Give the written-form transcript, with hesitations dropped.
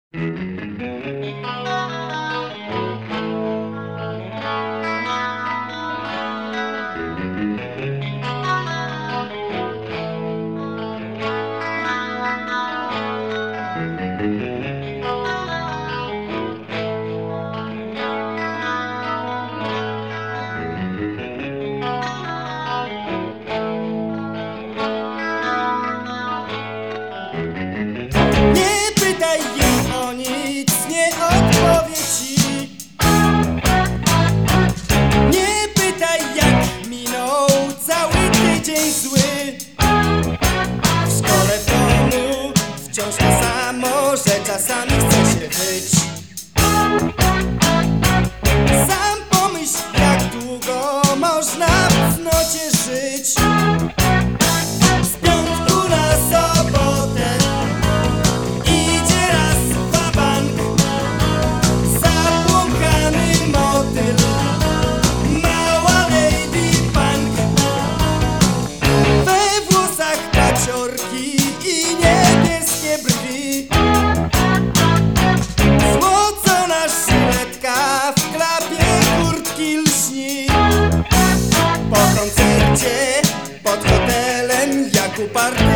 Nie pytaj jej o nic, nie odpowie ci. Nie pytaj, jak minął cały tydzień zły. W szkole, w domu wciąż to samo, że czasami chce się być. Sam pomyśl, jak długo można w cnocie żyć. Z piątku na sobotę idzie raz wabank. Zapłukany motyl, mała lady punk. We włosach paciorki i niebieskie brwi. Złocona żyletka w klapie kurtki lśni. Po koncercie pod hotelem jak uparty